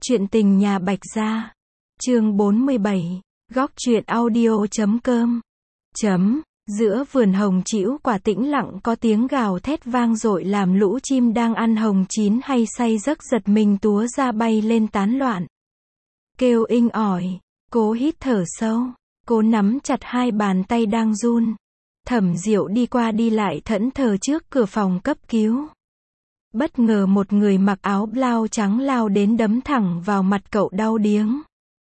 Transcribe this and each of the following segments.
Chuyện tình nhà Bạch Gia. Chương 47. Góc truyện audio.com. Giữa vườn hồng trĩu quả tĩnh lặng có tiếng gào thét vang dội làm lũ chim đang ăn hồng chín hay say giấc giật mình túa ra bay lên tán loạn. Kêu inh ỏi, cố hít thở sâu, cố nắm chặt hai bàn tay đang run. Thẩm Diệu đi qua đi lại thẫn thờ trước cửa phòng cấp cứu. Bất ngờ một người mặc áo blau trắng lao đến đấm thẳng vào mặt cậu đau điếng.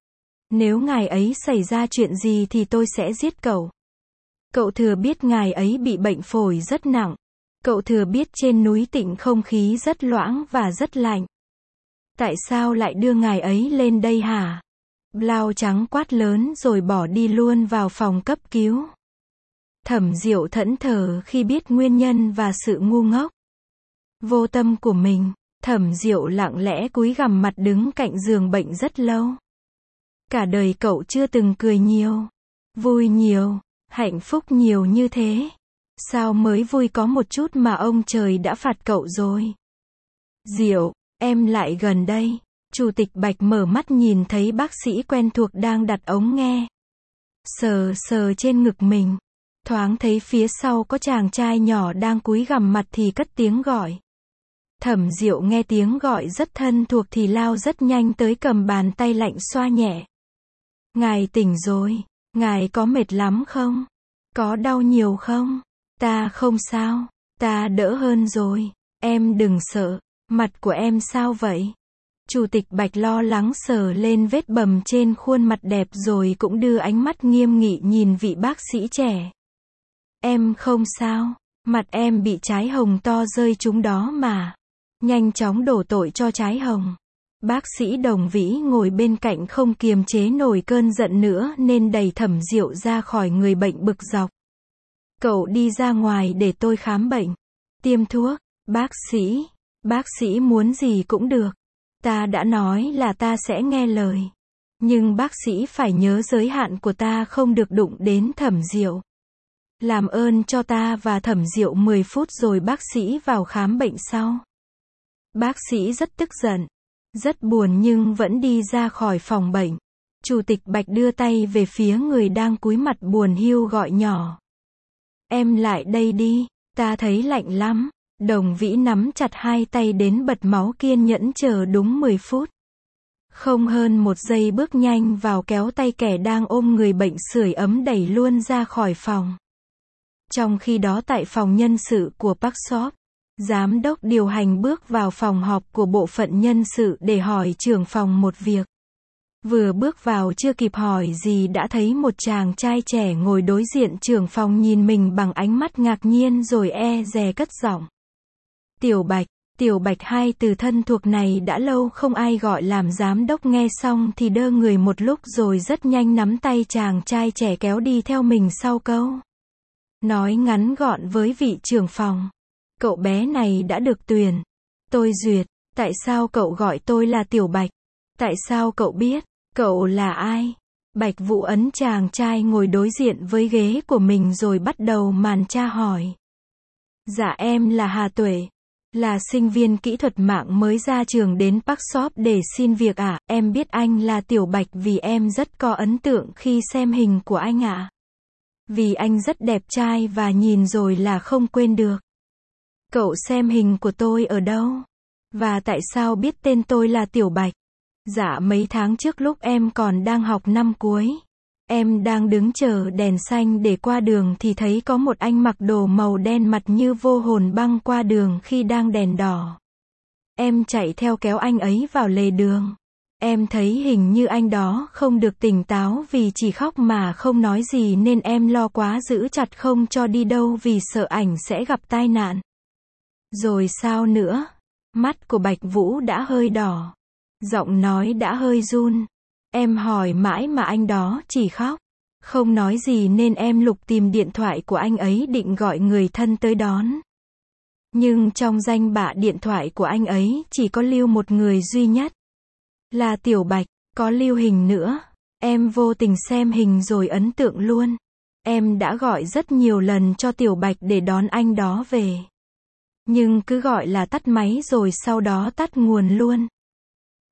Nếu ngài ấy xảy ra chuyện gì thì tôi sẽ giết cậu. Cậu thừa biết ngài ấy bị bệnh phổi rất nặng. Cậu thừa biết trên núi Tịnh không khí rất loãng và rất lạnh. Tại sao lại đưa ngài ấy lên đây hả? Blau trắng quát lớn rồi bỏ đi luôn vào phòng cấp cứu. Thẩm Diệu thẫn thờ khi biết nguyên nhân và sự ngu ngốc, vô tâm của mình. Thẩm Diệu lặng lẽ cúi gằm mặt đứng cạnh giường bệnh rất lâu. Cả đời cậu chưa từng cười nhiều, vui nhiều, hạnh phúc nhiều như thế. Sao mới vui có một chút mà ông trời đã phạt cậu rồi. Diệu, em lại gần đây. Chủ tịch Bạch mở mắt nhìn thấy bác sĩ quen thuộc đang đặt ống nghe. Sờ sờ trên ngực mình. Thoáng thấy phía sau có chàng trai nhỏ đang cúi gằm mặt thì cất tiếng gọi. Thẩm Diệu nghe tiếng gọi rất thân thuộc thì lao rất nhanh tới cầm bàn tay lạnh xoa nhẹ. Ngài tỉnh rồi, ngài có mệt lắm không? Có đau nhiều không? Ta không sao, ta đỡ hơn rồi, em đừng sợ, mặt của em sao vậy? Chủ tịch Bạch lo lắng sờ lên vết bầm trên khuôn mặt đẹp rồi cũng đưa ánh mắt nghiêm nghị nhìn vị bác sĩ trẻ. Em không sao, mặt em bị trái hồng to rơi trúng đó mà. Nhanh chóng đổ tội cho trái hồng. Bác sĩ Đồng Vĩ ngồi bên cạnh không kiềm chế nổi cơn giận nữa nên đẩy Thẩm Diệu ra khỏi người bệnh bực dọc. Cậu đi ra ngoài để tôi khám bệnh, tiêm thuốc. Bác sĩ muốn gì cũng được. Ta đã nói là ta sẽ nghe lời. Nhưng bác sĩ phải nhớ giới hạn của ta không được đụng đến Thẩm Diệu. Làm ơn cho ta và Thẩm Diệu 10 phút rồi bác sĩ vào khám bệnh sau. Bác sĩ rất tức giận, rất buồn nhưng vẫn đi ra khỏi phòng bệnh. Chủ tịch Bạch đưa tay về phía người đang cúi mặt buồn hiu gọi nhỏ. Em lại đây đi, ta thấy lạnh lắm. Đồng Vĩ nắm chặt hai tay đến bật máu kiên nhẫn chờ đúng 10 phút. Không hơn một giây bước nhanh vào kéo tay kẻ đang ôm người bệnh sưởi ấm đẩy luôn ra khỏi phòng. Trong khi đó tại phòng nhân sự của Park Shop, giám đốc điều hành bước vào phòng họp của bộ phận nhân sự để hỏi trưởng phòng một việc. Vừa bước vào chưa kịp hỏi gì đã thấy một chàng trai trẻ ngồi đối diện trưởng phòng nhìn mình bằng ánh mắt ngạc nhiên rồi e dè cất giọng. Tiểu Bạch, hai từ thân thuộc này đã lâu không ai gọi làm giám đốc nghe xong thì đơ người một lúc rồi rất nhanh nắm tay chàng trai trẻ kéo đi theo mình sau câu. Nói ngắn gọn với vị trưởng phòng. Cậu bé này đã được tuyển. Tôi duyệt. Tại sao cậu gọi tôi là Tiểu Bạch? Tại sao cậu biết? Cậu là ai? Bạch Vũ ấn chàng trai ngồi đối diện với ghế của mình rồi bắt đầu màn tra hỏi. Dạ em là Hà Tuệ. Là sinh viên kỹ thuật mạng mới ra trường đến Park Shop để xin việc ạ. Em biết anh là Tiểu Bạch vì em rất có ấn tượng khi xem hình của anh ạ. Vì anh rất đẹp trai và nhìn rồi là không quên được. Cậu xem hình của tôi ở đâu? Và tại sao biết tên tôi là Tiểu Bạch? Dạ mấy tháng trước lúc em còn đang học năm cuối. Em đang đứng chờ đèn xanh để qua đường thì thấy có một anh mặc đồ màu đen mặt như vô hồn băng qua đường khi đang đèn đỏ. Em chạy theo kéo anh ấy vào lề đường. Em thấy hình như anh đó không được tỉnh táo vì chỉ khóc mà không nói gì nên em lo quá giữ chặt không cho đi đâu vì sợ ảnh sẽ gặp tai nạn. Rồi sao nữa? Mắt của Bạch Vũ đã hơi đỏ. Giọng nói đã hơi run. Em hỏi mãi mà anh đó chỉ khóc. Không nói gì nên em lục tìm điện thoại của anh ấy định gọi người thân tới đón. Nhưng trong danh bạ điện thoại của anh ấy chỉ có lưu một người duy nhất. Là Tiểu Bạch, có lưu hình nữa. Em vô tình xem hình rồi ấn tượng luôn. Em đã gọi rất nhiều lần cho Tiểu Bạch để đón anh đó về. Nhưng cứ gọi là tắt máy rồi sau đó tắt nguồn luôn.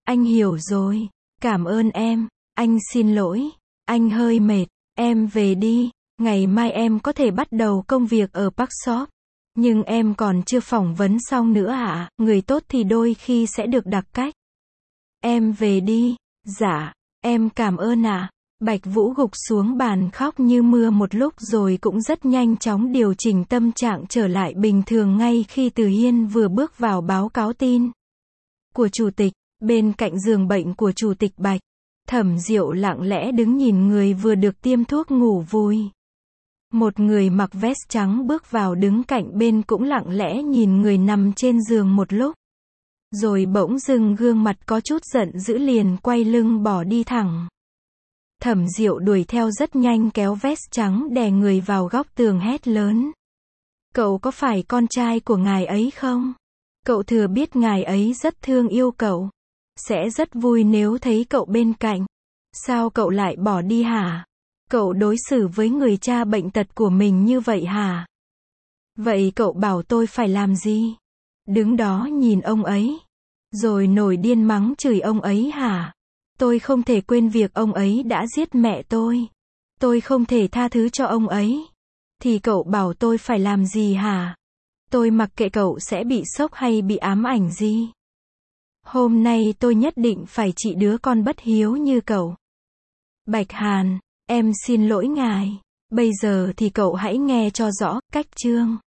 Anh hiểu rồi. Cảm ơn em. Anh xin lỗi. Anh hơi mệt. Em về đi. Ngày mai em có thể bắt đầu công việc ở Park Shop. Nhưng em còn chưa phỏng vấn xong nữa ạ. Người tốt thì đôi khi sẽ được đặc cách. Em về đi. Dạ. Em cảm ơn ạ. Bạch Vũ gục xuống bàn khóc như mưa một lúc rồi cũng rất nhanh chóng điều chỉnh tâm trạng trở lại bình thường ngay khi Từ Hiên vừa bước vào báo cáo tin của chủ tịch. Bên cạnh giường bệnh của chủ tịch Bạch, Thẩm Diệu lặng lẽ đứng nhìn người vừa được tiêm thuốc ngủ vùi. Một người mặc vest trắng bước vào đứng cạnh bên cũng lặng lẽ nhìn người nằm trên giường một lúc. Rồi bỗng dưng gương mặt có chút giận dữ liền quay lưng bỏ đi thẳng. Thẩm Diệu đuổi theo rất nhanh kéo vest trắng đè người vào góc tường hét lớn. Cậu có phải con trai của ngài ấy không? Cậu thừa biết ngài ấy rất thương yêu cậu. Sẽ rất vui nếu thấy cậu bên cạnh. Sao cậu lại bỏ đi hả? Cậu đối xử với người cha bệnh tật của mình như vậy hả? Vậy cậu bảo tôi phải làm gì? Đứng đó nhìn ông ấy. Rồi nổi điên mắng chửi ông ấy hả? Tôi không thể quên việc ông ấy đã giết mẹ tôi. Tôi không thể tha thứ cho ông ấy. Thì cậu bảo tôi phải làm gì hả? Tôi mặc kệ cậu sẽ bị sốc hay bị ám ảnh gì. Hôm nay tôi nhất định phải trị đứa con bất hiếu như cậu. Bạch Hàn, em xin lỗi ngài. Bây giờ thì cậu hãy nghe cho rõ, cách chương